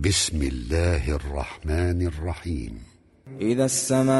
بسم الله الرحمن الرحيم. إذا السماء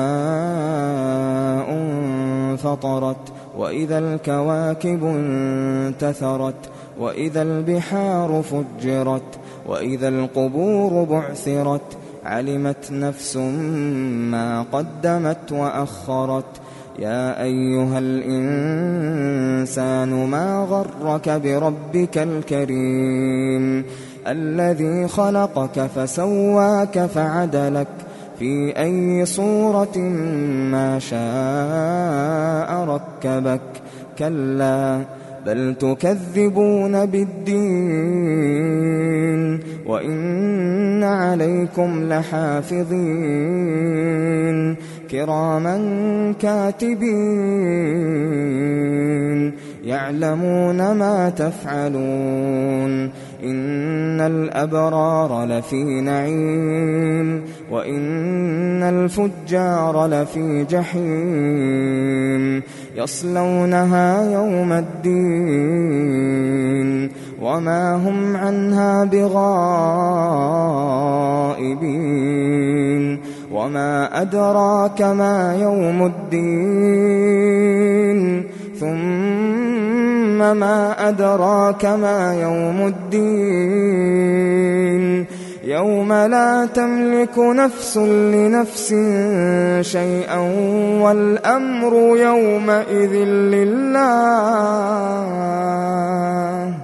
انفطرت وإذا الكواكب انتثرت وإذا البحار فجرت وإذا القبور بعثرت علمت نفس ما قدمت وأخرت يا أيها الإنسان ما غرك بربك الكريم الذي خلقك فسواك فعدلك في أي صورة ما شاء ركبك كلا بل تكذبون بالدين وإن عليكم لحافظين كراما كاتبين يعلمون ما تفعلون إن الأبرار لفي نعيم وإن الفجار لفي جحيم يصلونها يوم الدين وما هم عنها بغائبين وما أدراك ما يوم الدين ثم ما أدراك ما يوم الدين يوم لا تملك نفس لنفس شيئا والأمر يومئذ لله